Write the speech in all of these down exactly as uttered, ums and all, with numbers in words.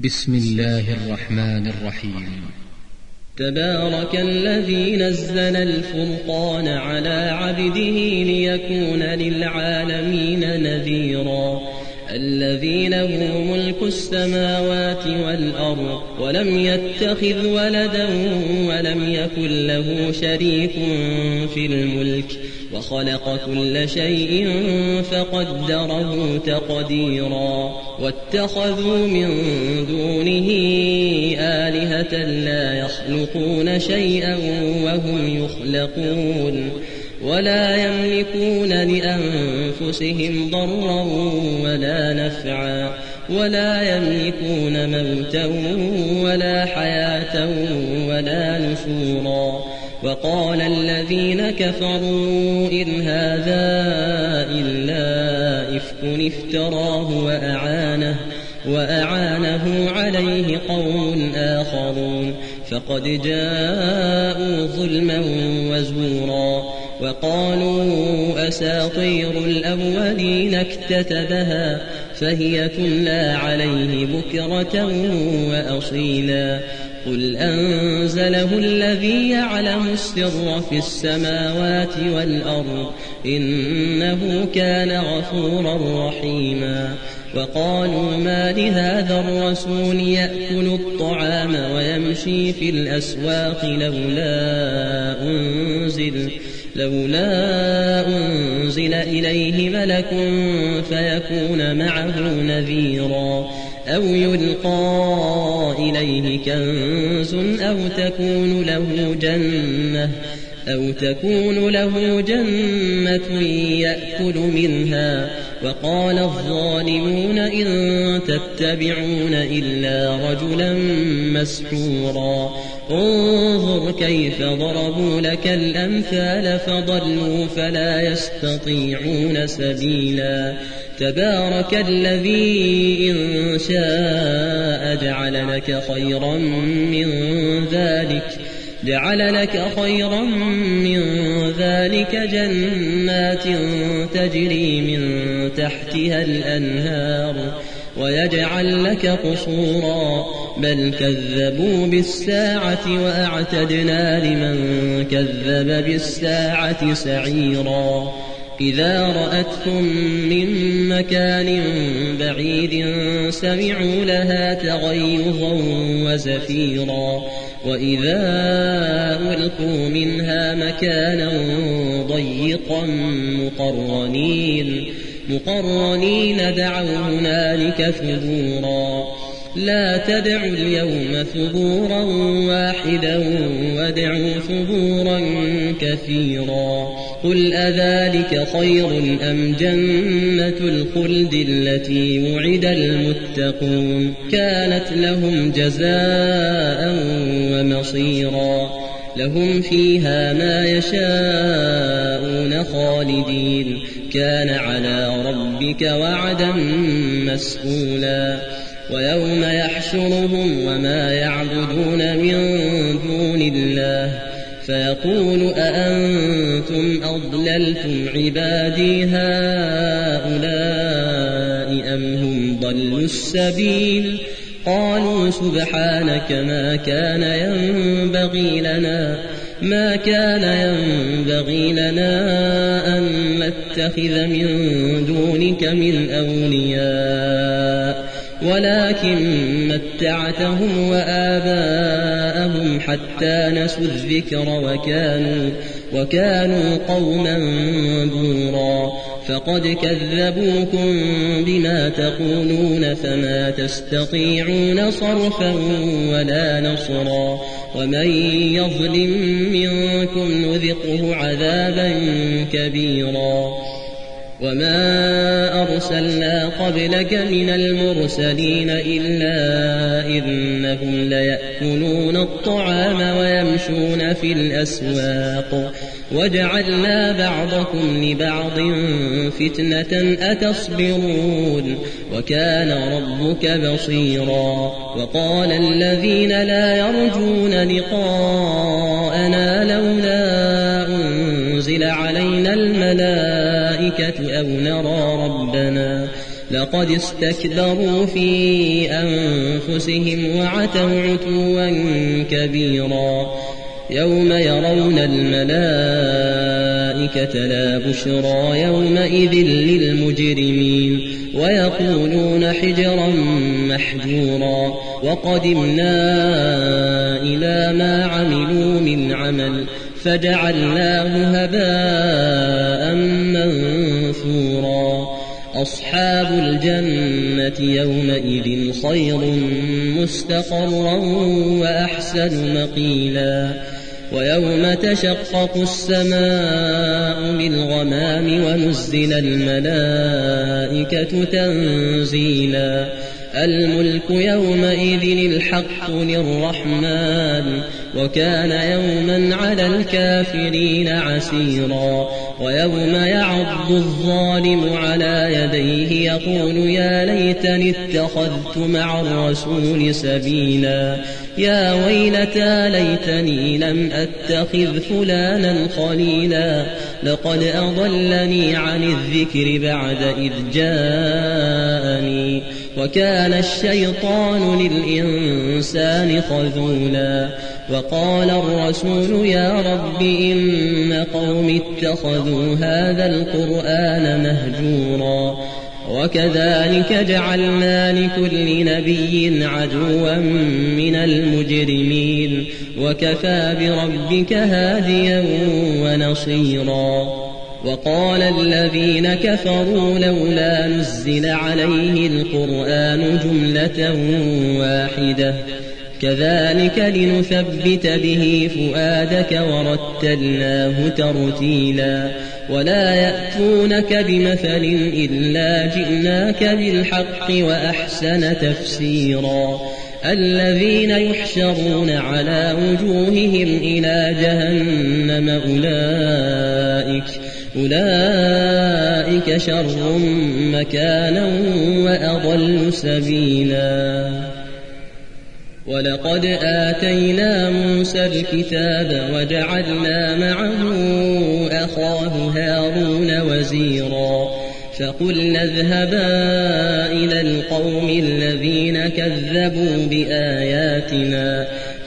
بسم الله الرحمن الرحيم. تبارك الذي نزل الفرقان على عبده ليكون للعالمين نذيرا الذي له ملك السماوات والأرض ولم يتخذ ولدا ولم يكن له شريك في الملك وخلق كل شيء فقدره تقديرا واتخذوا من دونه آلهة لا يخلقون شيئا وهم يخلقون ولا يملكون لأنفسهم ضرا ولا نفعا ولا يملكون موتا ولا حياة ولا نشورا وقال الذين كفروا إن هذا إلا إفك افتراه وأعانه, وأعانه عليه قوم آخرون فقد جاءوا ظلما وزورا وقالوا أساطير الأولين اكتتبها فهي تملى عليه بكرة وأصيلا قل أنزله الذي يعلم السر في السماوات والأرض إنه كان غفورا رحيما وقالوا ما لهذا الرسول يأكل الطعام ويمشي في الأسواق لولا أنزل لولا أنزل إليه ملك فيكون معه نذيرا أو يلقى إليه كنز أو تكون له جنة أو تكون له جنة يأكل منها وقال الظالمون إن تتبعون إلا رجلا مسحورا انظر كيف ضربوا لك الأمثال فضلوا فلا يستطيعون سبيلا تبارك الذي إن شاء جعل لك خيرا من ذلك جعل لك خيرا من ذلك جنات تجري من تحتها الأنهار ويجعل لك قصورا بل كذبوا بالساعة وأعتدنا لمن كذب بالساعة سعيرا إذا رأتهم من مكان بعيد سمعوا لها تغيظا وزفيرا وإذا ألقوا منها مكانا ضيقا مقرنين مقرنين دعوا هنالك ثبورا لا تدعوا اليوم ثبورا واحدا وادعوا ثبورا كثيرا قل أذلك خير أم جنة الخلد التي وعد المتقون كانت لهم جزاء ومصيرا لهم فيها ما يشاءون خالدين كان على ربك وعدا مسئولا ويوم يحشرهم وما يعبدون من دون الله فيقول أأنتم أضللتم عبادي هؤلاء أم هم ضلوا السبيل قالوا سبحانك ما كان ينبغي لنا ما كان ينبغي لنا أن نتخذ من دونك من أولياء ولكن متعتهم وآباءهم حتى نسوا الذكر وكانوا, وكانوا قوما بورا فقد كذبوكم بما تقولون فما تستطيعون صرفا ولا نصرا ومن يظلم منكم نذقه عذابا كبيرا وما أرسلنا قبلك من المرسلين إلا إنهم ليأكلون الطعام ويمشون في الأسواق وجعلنا بعضكم لبعض فتنة أتصبرون وكان ربك بصيرا وقال الذين لا يرجون لقاءنا لولا أنزل علينا الملائكة أو نرى ربنا لقد استكبروا في أنفسهم وعتوا عتوا كبيرا يوم يرون الملائكة لا بشرى يومئذ للمجرمين ويقولون حجرا محجورا وقدمنا إلى ما عملوا من عمل فجعلناه هباء منثورا أصحاب الجنة يومئذ خير مستقرا وأحسن مقيلا ويوم تشقق السماء بالغمام ونزل الملائكة تنزيلا الملك يومئذ الحق للرحمن وكان يوما على الكافرين عسيرا ويوم يعض الظالم على يديه يقول يا ليتني اتخذت مع الرسول سبيلا يا ويلتى ليتني لم أتخذ فلانا خليلا لقد أضلني عن الذكر بعد إذ جاءني وكان الشيطان للإنسان خذولا وقال الرسول يا رب إن قوم اتخذوا هذا القرآن مهجورا وكذلك جعلنا لكل نبي عدوا من المجرمين وكفى بربك هاديا ونصيرا وقال الذين كفروا لولا نزل عليه القرآن جملة واحدة كذلك لنثبت به فؤادك ورتلناه ترتيلا ولا يأتونك بمثل إلا جئناك بالحق وأحسن تفسيرا الذين يحشرون على وجوههم إلى جهنم أولئك أولئك شر مكانا وأضل سبيلا ولقد آتينا موسى الكتاب وجعلنا معه أخاه هارون وزيرا فقلنا اذهبا إلى القوم الذين كذبوا بآياتنا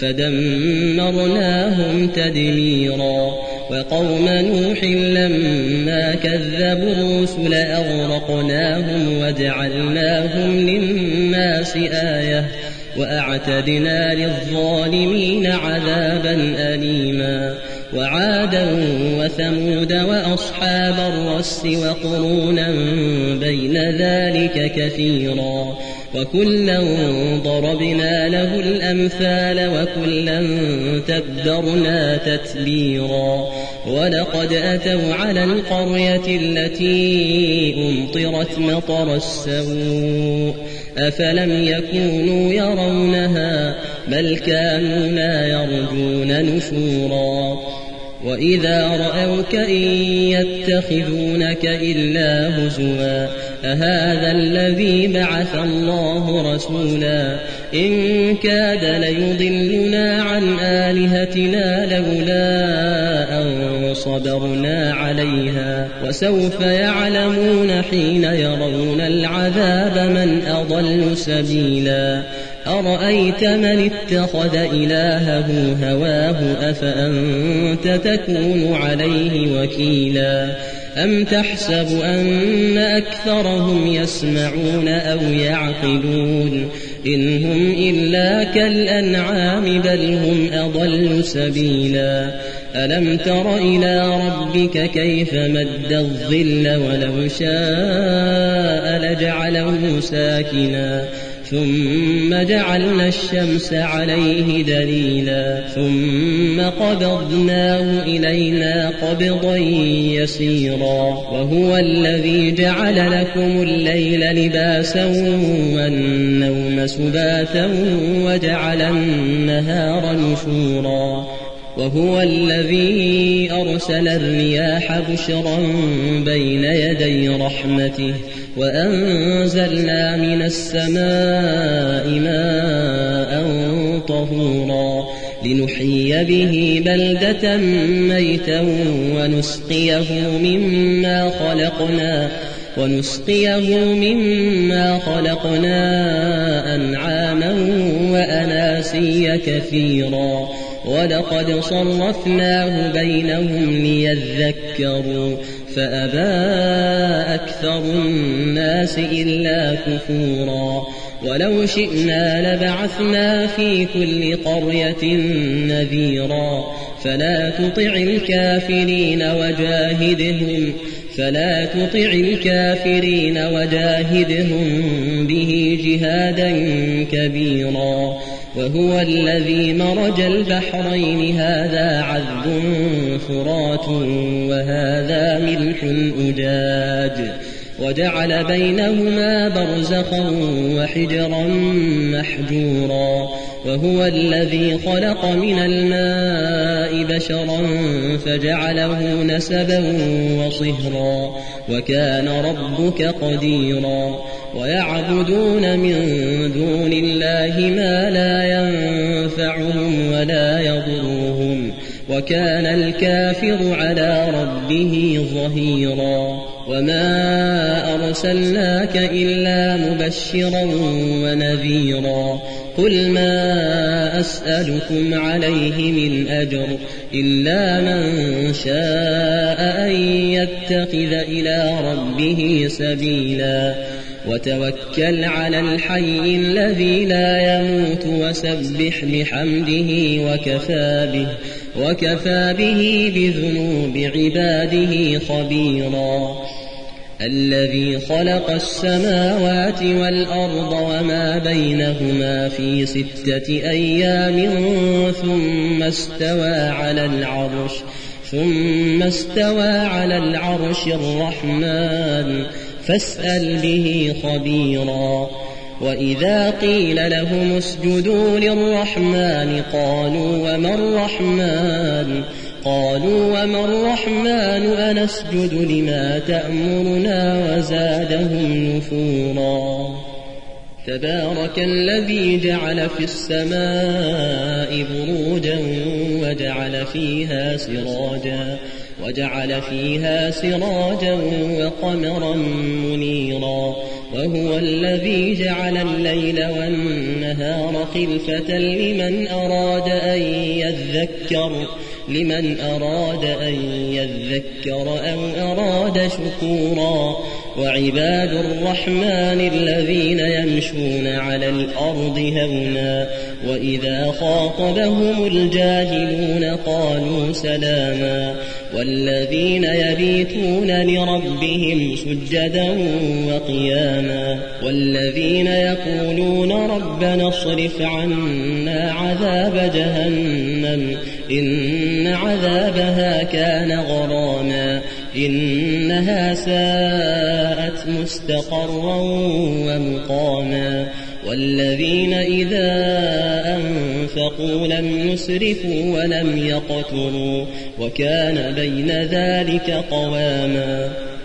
فدمرناهم تدميرا وقوم نوح لما كذبوا الرسل أغرقناهم وجعلناهم للناس آية وأعتدنا للظالمين عذابا أليما وعادا وثمود وأصحاب الرس وقرونا بين ذلك كثيرا وكلا ضربنا له الأمثال وكلا تبدرنا تتبيرا ولقد أتوا على القرية التي أمطرت مطر السوء أفلم يكونوا يرونها بل كانوا لا يرجون نشورا وإذا رأوك إن يتخذونك إلا هزوا أهذا الذي بعث الله رسولا إن كاد ليضلنا عن آلهتنا لولا أن صبرنا عليها وسوف يعلمون حين يرون العذاب من أضل سبيلا أرأيت من اتخذ إلهه هواه أفأنت تكون عليه وكيلا أم تحسب أن أكثرهم يسمعون أو يعقلون إن هم إلا كالأنعام بل هم أضل سبيلا ألم تر إلى ربك كيف مد الظل ولو شاء لجعله ساكنا ثم جعلنا الشمس عليه دليلا ثم قبضناه إلينا قبضا يسيرا وهو الذي جعل لكم الليل لباسا والنوم سباتا وجعل النهار نشورا وهو الذي أرسل الرياح بشرا بين يدي رحمته وأنزلنا من السماء ماء طهورا لنحيي به بلدة ميتا ونسقيه مما خلقنا ونسقيه مما خلقنا أنعاما وأناسيا كثيرا ولقد صرفناه بينهم ليذكروا فأبى أكثر الناس إلا كفورا ولو شئنا لبعثنا في كل قرية نذيرا فلا تطع الكافرين وجاهدهم فلا تطع الكافرين وجاهدهم به جهادا كبيرا وهو الذي مرج البحرين هذا عذب فرات وهذا ملح أجاج وجعل بينهما برزخا وحجرا محجورا وهو الذي خلق من الماء بشرا فجعله نسبا وصهرا وكان ربك قديرا ويعبدون من دون الله ما لا ينفعهم ولا يضرهم وكان الكافر على ربه ظهيرا وما أرسلناك إلا مبشرا ونذيرا قل ما أسألكم عليه من أجر إلا من شاء أن يتخذ إلى ربه سبيلا وتوكل على الحي الذي لا يموت وسبح بحمده وكفى به وكفى به بذنوب عباده خبيرا الذي خلق السماوات والأرض وما بينهما في ستة أيام ثم استوى على العرش ثم استوى على العرش الرحمن فاسأل به خبيرا وإذا قيل لهم اسجدوا للرحمن قالوا وما الرحمن قالوا وما الرحمن أنسجد لما تأمرنا وزادهم نفورا تبارك الذي جعل في السماء بروجا وجعل فيها سراجا وجعل فيها سراجا وقمرا منيرا وهو الذي جعل الليل والنهار خلفة لمن أراد أن يذكر لمن أراد أن يذكر أو أراد شكورا وعباد الرحمن الذين يمشون على الأرض هونا وإذا خاطبهم الجاهلون قالوا سلاما والذين يبيتون لربهم سجدا وقياما والذين يقولون ربنا اصرف عنا عذاب جهنم إن عذابها كان غراما إنها ساءت مستقرا ومقاما والذين إذا أنفقوا لم يسرفوا ولم يقتروا وكان بين ذلك قواما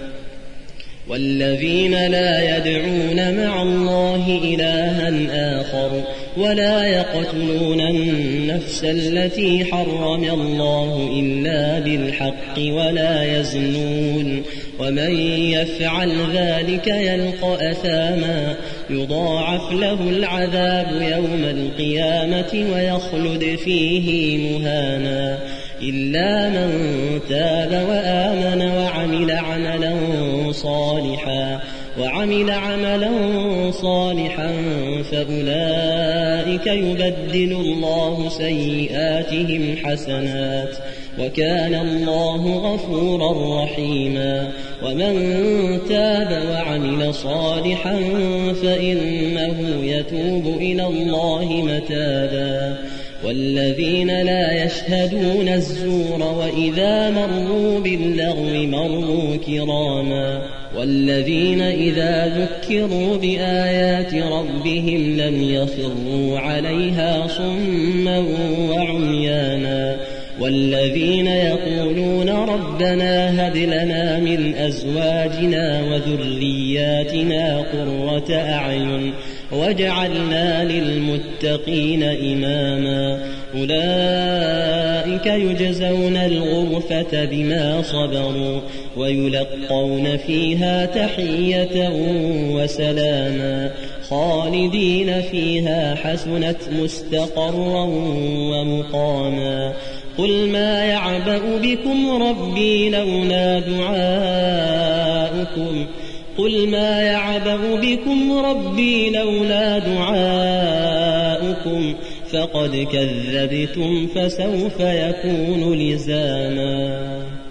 والذين لا يدعون مع الله إلها آخر ولا يقتلون النفس التي حرم الله إلا بالحق ولا يزنون ومن يفعل ذلك يلقى أثاما يضاعف له العذاب يوم القيامة ويخلد فيه مهانا إلا من تاب وآمن وعمل عملا صالحا وعمل عملا صالحا فأولئك يبدل الله سيئاتهم حسنات وكان الله غفورا رحيما ومن تاب وعمل صالحا فإنه يتوب إلى الله متابا والذين لا يشهدون الزور وإذا مروا باللغو مروا كراما والذين إذا ذكروا بآيات ربهم لم يخروا عليها صما وعميانا والذين يقولون ربنا هب لنا من أزواجنا وذرياتنا قرة أعين وجعلنا للمتقين إماما أولئك يجزون الغرفة بما صبروا ويلقون فيها تحية وسلاما خالدين فيها حسنت مستقرا ومقاما قل ما يعبأ بكم ربي لولا دعاؤكم قل ما يعبأ بكم ربي لولا دعاؤكم فقد كذبتم فسوف يكون لزاما.